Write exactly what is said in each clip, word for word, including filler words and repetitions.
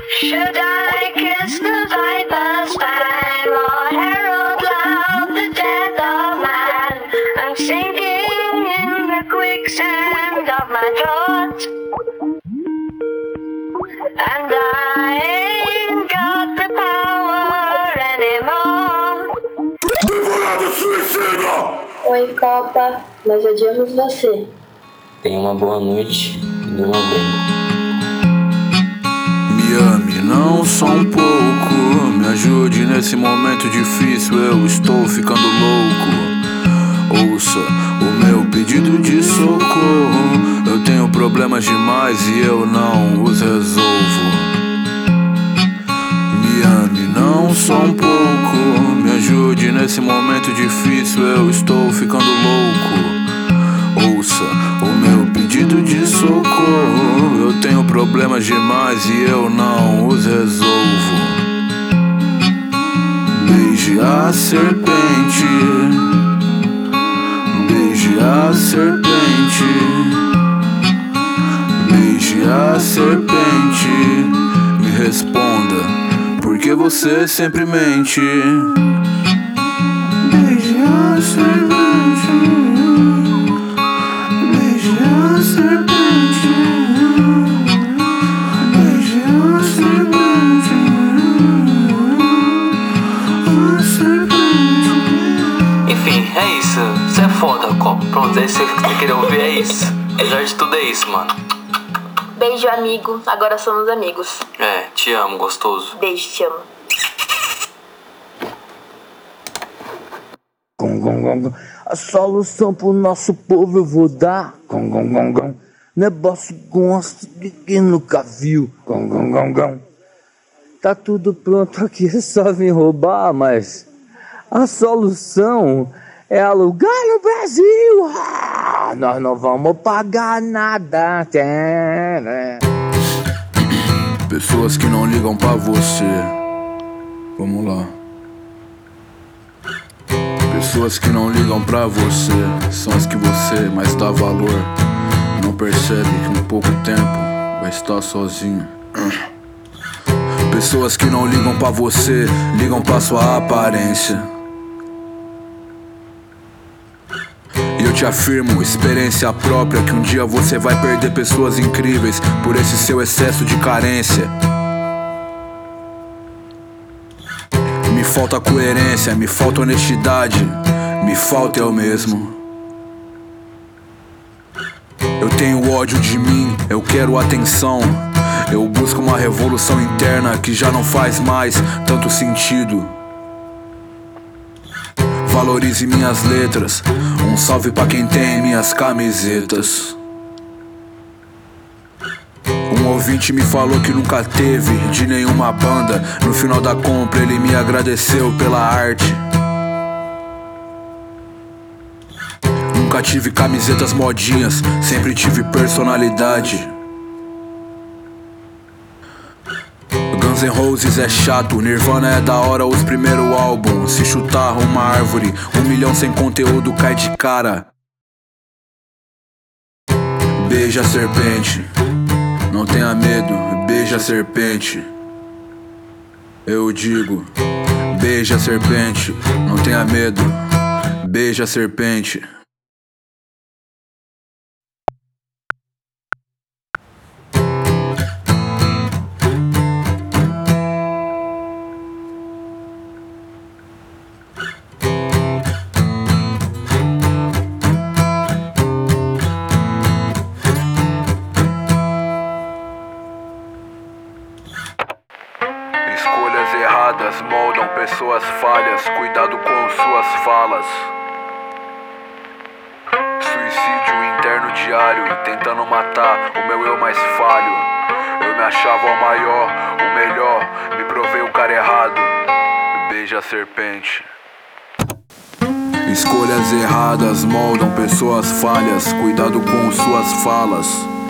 Should I kiss the viper's fang or herald loud the death of man? I'm sinking in the quicksand of my thoughts, and I ain't got the power anymore. Oi, Copa, nós odiamos você. Tenha uma boa noite e durma bem. Me ame não só um pouco, me ajude nesse momento difícil, eu estou ficando louco. Ouça o meu pedido de socorro, eu tenho problemas demais e eu não os resolvo. Me ame não só um pouco, me ajude nesse momento difícil, eu estou ficando louco. Ouça o meu pedido de socorro, eu tenho problemas demais e eu não os resolvo. Beije a serpente, beije a serpente, beije a serpente. Me responda, por que você sempre mente? Beije a serpente, enfim, é isso. Você é foda, Copa. Pronto, é isso que você queria ouvir, é isso. Melhor de tudo é isso, mano. Beijo, amigo. Agora somos amigos. É, te amo, gostoso. Beijo, te amo. Gom, gom, gom, gom. A solução pro nosso povo eu vou dar. Gom, gom, gom, gom. Negócio gosto de quem nunca viu. Gom, gom, gom, gom. Tá tudo pronto aqui, é só vir roubar, mas a solução é alugar no Brasil. Ah, nós não vamos pagar nada. Pessoas que não ligam pra você. Vamos lá. Pessoas que não ligam pra você são as que você mais dá valor. Não percebe que em pouco tempo vai estar sozinho. Pessoas que não ligam pra você, ligam pra sua aparência. E eu te afirmo, experiência própria, que um dia você vai perder pessoas incríveis por esse seu excesso de carência. Me falta coerência, me falta honestidade, me falta eu mesmo. Eu tenho ódio de mim, eu quero atenção. Eu busco uma revolução interna que já não faz mais tanto sentido. Valorize minhas letras, um salve pra quem tem minhas camisetas. Um ouvinte me falou que nunca teve de nenhuma banda. No final da compra ele me agradeceu pela arte. Nunca tive camisetas modinhas, sempre tive personalidade. Guns N' Roses é chato, Nirvana é da hora os primeiros álbuns. Se chutar uma árvore, um milhão sem conteúdo cai de cara. Beija a serpente, não tenha medo, beija a serpente. Eu digo, beija a serpente, não tenha medo, beija a serpente. Escolhas erradas moldam pessoas falhas, cuidado com suas falas. Suicídio interno diário, tentando matar o meu eu mais falho. Eu me achava o maior, o melhor, me provei o cara errado. Beija a serpente. Escolhas erradas moldam pessoas falhas, cuidado com suas falas.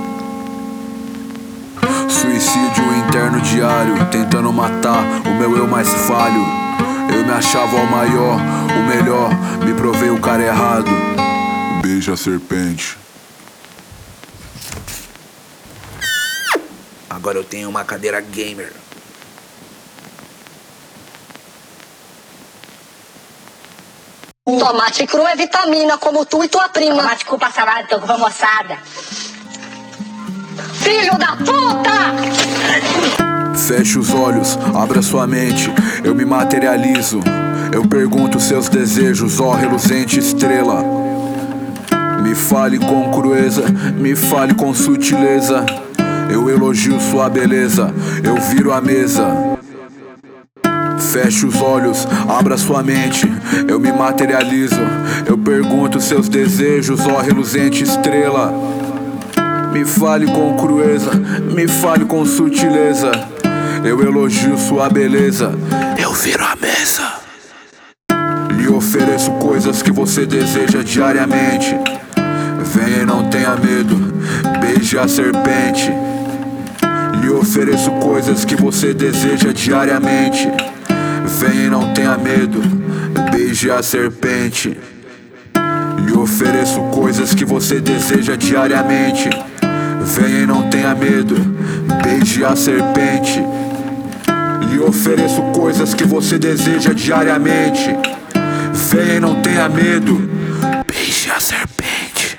Suicídio interno diário, tentando matar o meu eu mais falho. Eu me achava o maior, o melhor, me provei o cara errado. Beija a serpente. Agora eu tenho uma cadeira gamer. Tomate cru é vitamina, como tu e tua prima. Tomate cru pra salada, tô com moçada. Filho da puta! Feche os olhos, abra sua mente, eu me materializo. Eu pergunto seus desejos, ó reluzente estrela. Me fale com crueza, me fale com sutileza. Eu elogio sua beleza, eu viro a mesa. Feche os olhos, abra sua mente, eu me materializo. Eu pergunto seus desejos, ó reluzente estrela. Me fale com crueza, me fale com sutileza. Eu elogio sua beleza, eu viro a mesa. Lhe ofereço coisas que você deseja diariamente. Venha e não tenha medo, beije a serpente. Lhe ofereço coisas que você deseja diariamente. Venha e não tenha medo, beije a serpente. Lhe ofereço coisas que você deseja diariamente. Venha e não tenha medo, beije a serpente. Lhe ofereço coisas que você deseja diariamente. Venha e não tenha medo, beije a serpente.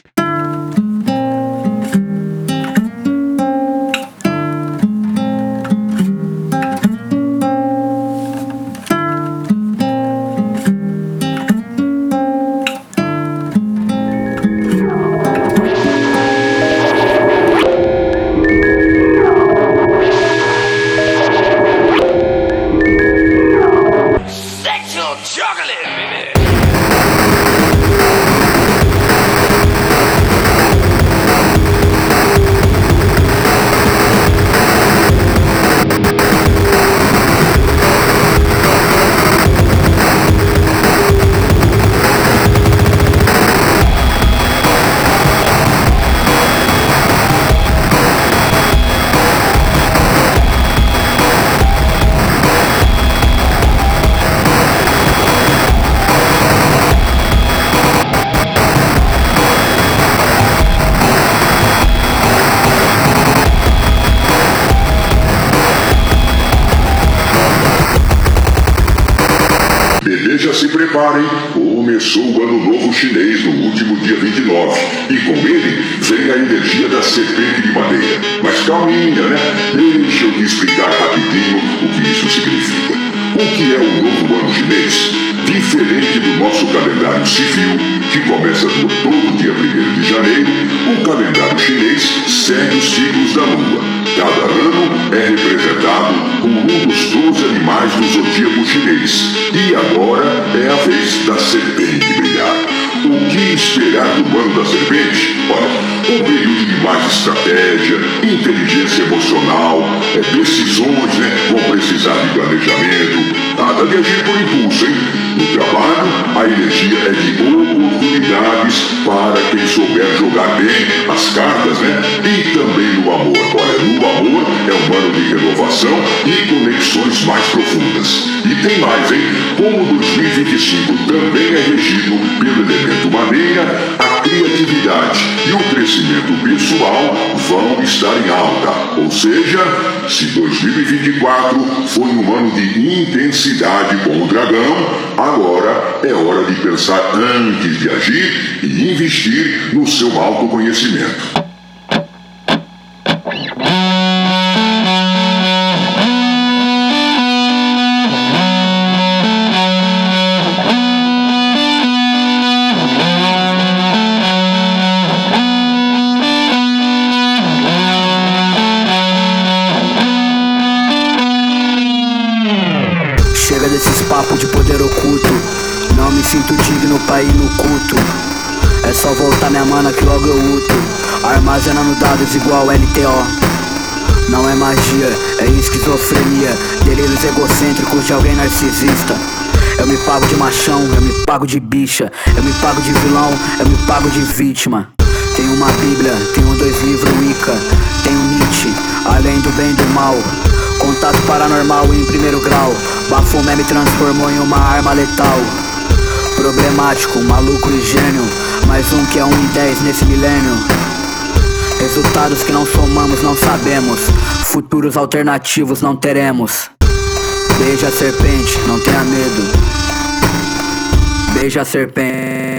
Beleza, se preparem, começou o ano novo chinês no último dia vinte e nove, e com ele vem a energia da serpente de madeira. Mas calminha, né? Deixa eu te explicar rapidinho o que isso significa. O que é o novo ano chinês? Diferente do nosso calendário civil, que começa no todo dia primeiro de janeiro, o calendário chinês segue os ciclos da lua. Cada ano é representado por um dos doze animais do zodíaco chinês. E agora é a vez da serpente brilhar. O que esperar do ano da serpente? Olha, um período de mais estratégia, inteligência emocional, é, decisões, né? Vão precisar de planejamento, nada de agir por impulso, hein? No trabalho, a energia é de oportunidades para quem souber jogar bem as cartas, né? E também no amor. Olha, no amor é um ano de renovação e conexões mais profundas. E tem mais, hein? Como dois mil e vinte e cinco também é regido pelo elemento maneira, a criatividade e o crescimento pessoal vão estar em alta. Ou seja, se dois mil e vinte e quatro foi um ano de intensidade com o dragão, agora é hora de pensar antes de agir e investir no seu autoconhecimento. Chega desses papos de poder oculto, não me sinto digno pra ir no culto. É só voltar minha mana que logo eu luto, armazenando dados igual L T O. Não é magia, é esquizofrenia, delírios egocêntricos de alguém narcisista. Eu me pago de machão, eu me pago de bicha, eu me pago de vilão, eu me pago de vítima. Tenho uma bíblia, tenho dois livros Wicca, tenho Nietzsche, além do bem e do mal. Contato paranormal em primeiro grau, Bafomé me transformou em uma arma letal. Problemático, maluco e gênio, mais um que é um em dez nesse milênio. Resultados que não somamos, não sabemos, futuros alternativos não teremos. Beija a serpente, não tenha medo. beija a serpente.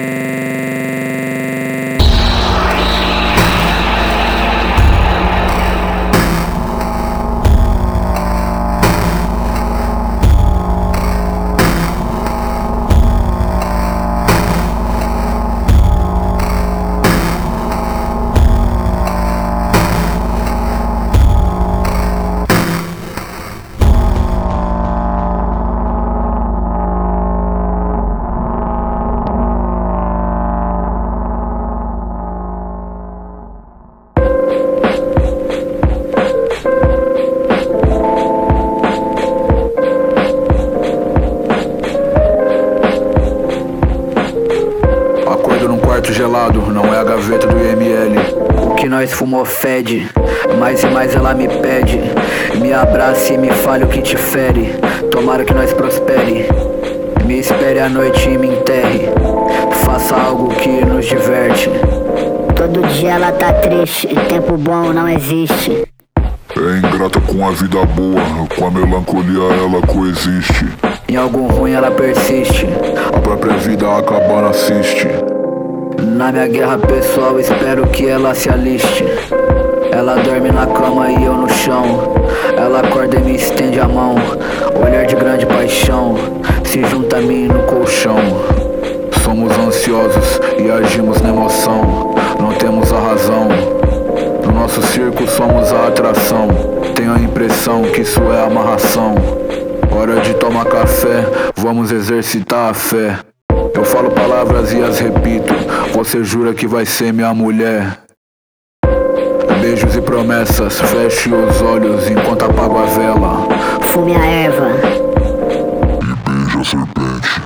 Gelado, não é a gaveta do I M L. O que nós fumou fede, mais e mais ela me pede. Me abrace e me fale o que te fere. Tomara que nós prospere. Me espere à noite e me enterre. Faça algo que nos diverte. Todo dia ela tá triste, tempo bom não existe. É ingrata com a vida boa, com a melancolia ela coexiste. Em algo ruim ela persiste, a própria vida acabando assiste. Na minha guerra pessoal espero que ela se aliste. Ela dorme na cama e eu no chão. Ela acorda e me estende a mão. Olhar de grande paixão se junta a mim no colchão. Somos ansiosos e agimos na emoção. Não temos a razão. No nosso circo somos a atração. Tenho a impressão que isso é amarração. Hora de tomar café, vamos exercitar a fé. Eu falo palavras e as repito. Você jura que vai ser minha mulher. Beijos e promessas, feche os olhos enquanto apago a vela. Fume a erva e beija a serpente.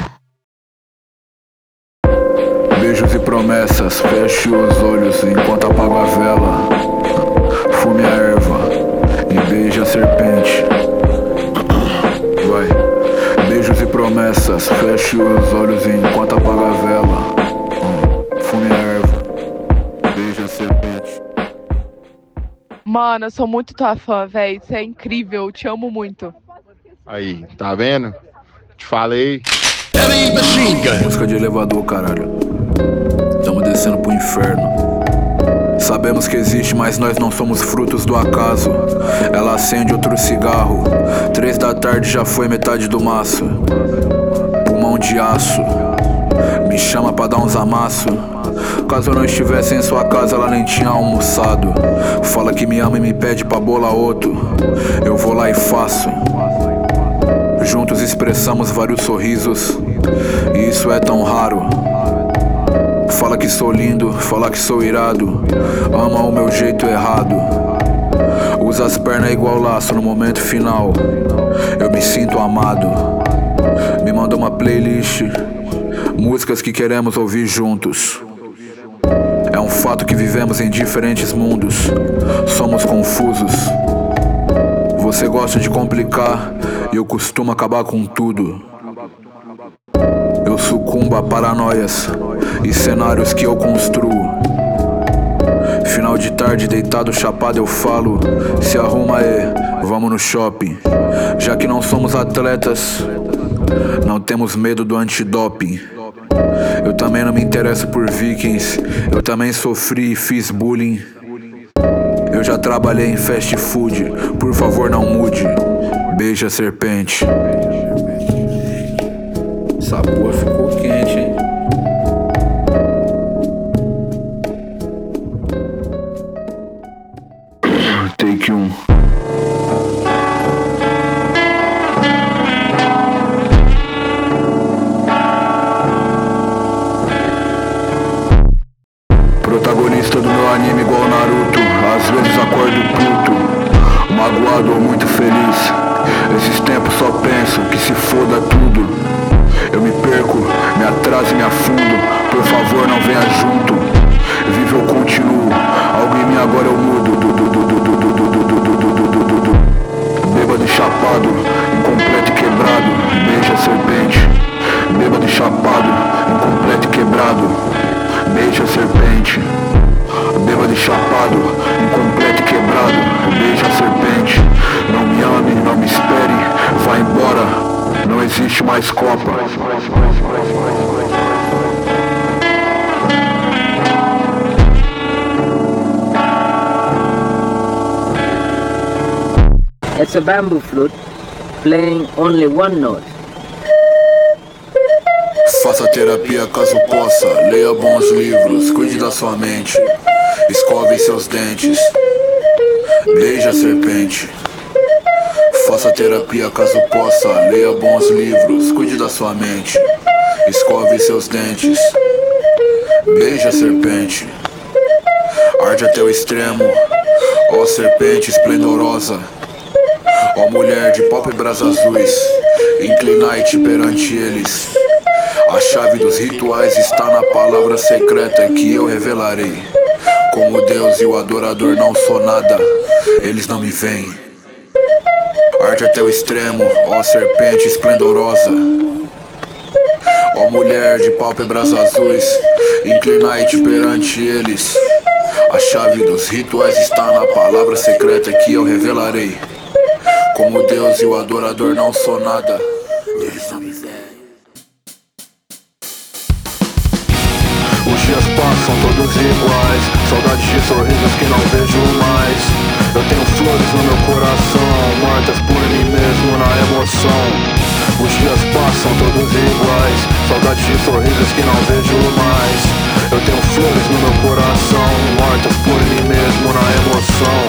Beijos e promessas, feche os olhos enquanto apago a vela. Fume a erva e beija a serpente. Vai. Beijos e promessas, feche os olhos enquanto apaga a vela. Fume a erva, beija a serpente. Mano, eu sou muito tua fã, véi. Isso é incrível, eu te amo muito. Aí, tá vendo? Te falei. Música de elevador, caralho. Tamo descendo pro inferno. Sabemos que existe, mas nós não somos frutos do acaso. Ela acende outro cigarro. Três da tarde já foi metade do maço. Pulmão de aço. Me chama pra dar uns amassos. Caso eu não estivesse em sua casa, ela nem tinha almoçado. Fala que me ama e me pede pra bolar outro. Eu vou lá e faço. Juntos expressamos vários sorrisos. E isso é tão raro. Fala que sou lindo, fala que sou irado. Ama o meu jeito errado. Usa as pernas igual laço no momento final. Eu me sinto amado. Me manda uma playlist. Músicas que queremos ouvir juntos. É um fato que vivemos em diferentes mundos. Somos confusos. Você gosta de complicar e eu costumo acabar com tudo. Eu sucumbo a paranoias e cenários que eu construo. Final de tarde, deitado, chapado, eu falo: se arruma aí, vamos no shopping. Já que não somos atletas, não temos medo do antidoping. Eu também não me interesso por vikings. Eu também sofri e fiz bullying. Eu já trabalhei em fast food. Por favor, não mude. Beija a serpente. Essa porra ficou quente, hein? Take um. Protagonista do meu anime igual Naruto. Às vezes acordo puto, magoado ou muito feliz. Esses tempos só penso que se foda tudo. Eu me perco, me atraso e me afundo. Por favor, não venha junto. Vivo eu continuo, algo em mim agora eu mudo. Bêbado e chapado, incompleto e quebrado. Beija a serpente. Bêbado e chapado, incompleto e quebrado. Beija a serpente. Bêbado e chapado, incompleto e quebrado. Beija a serpente. Não me ame, não It's a bamboo flute playing only one note. Faça terapia caso possa, leia bons livros, cuide da sua mente, escove seus dentes, beije a serpente. Faça terapia caso possa, leia bons livros, cuide da sua mente, escove seus dentes, beije a serpente. Arde até o extremo, ó serpente esplendorosa, ó mulher de pálpebras azuis, inclinai-te perante eles. A chave dos rituais está na palavra secreta que eu revelarei. Como Deus e o adorador não sou nada, eles não me veem. Arde até o extremo, ó serpente esplendorosa, ó mulher de pálpebras azuis, inclinai-te perante eles. A chave dos rituais está na palavra secreta que eu revelarei. Como Deus e o adorador não sou nada, eles não me veem. Os dias passam todos iguais, saudades de sorrisos que não vejo mais. Eu tenho flores no meu coração, mortas por mim mesmo na emoção. Os dias passam todos iguais, saudades de sorrisos que não vejo mais. Eu tenho flores no meu coração, mortas por mim mesmo na emoção.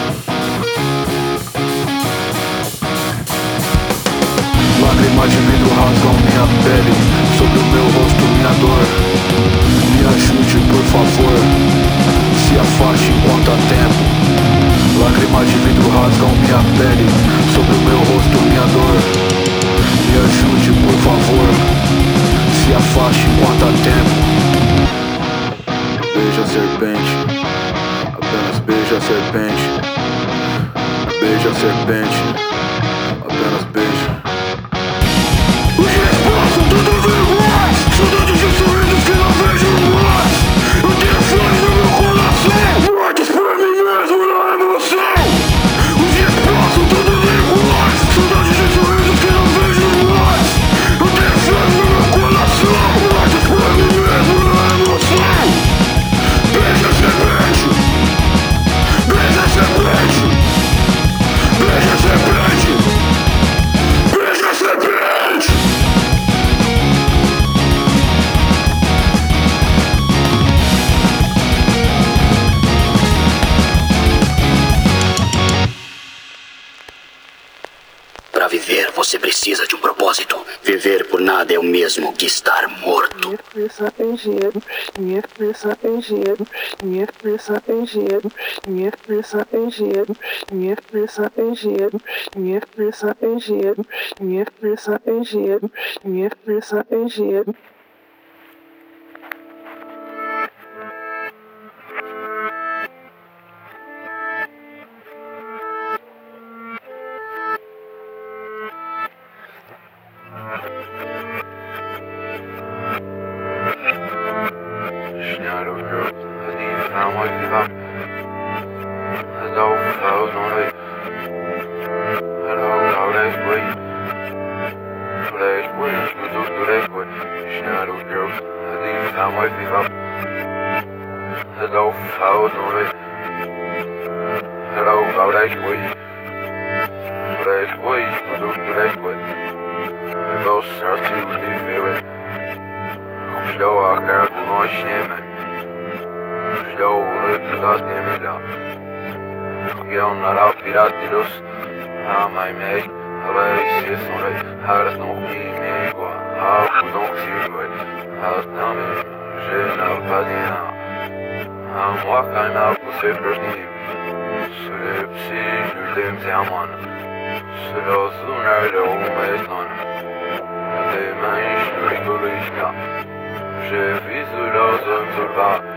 Lágrimas de vidro rasgam minha pele, sobre o meu rosto minha dor. Me ajude por favor, se afaste enquanto há tempo. Lágrimas de vidro rasgam minha pele, sobre o meu rosto minha dor. Me ajude por favor, se afaste enquanto há tempo. Beija a serpente, apenas beija a serpente. Beija a serpente, apenas beija. Os dias passam todos iguais, saudades de sorrisos que não vejo mais. Eu tenho flores no meu coração, mortas por mim mesmo na emoção. Os dias passam todos iguais, saudades de sorrisos que não vejo mais. Eu tenho flores no meu coração, mortas por mim mesmo na emoção. Beija a serpente, beija a serpente, beija a serpente, beija a serpente. Para viver, você precisa de um propósito. Viver por nada é o mesmo que estar morto. J'ai vu sous leurs hommes se battre.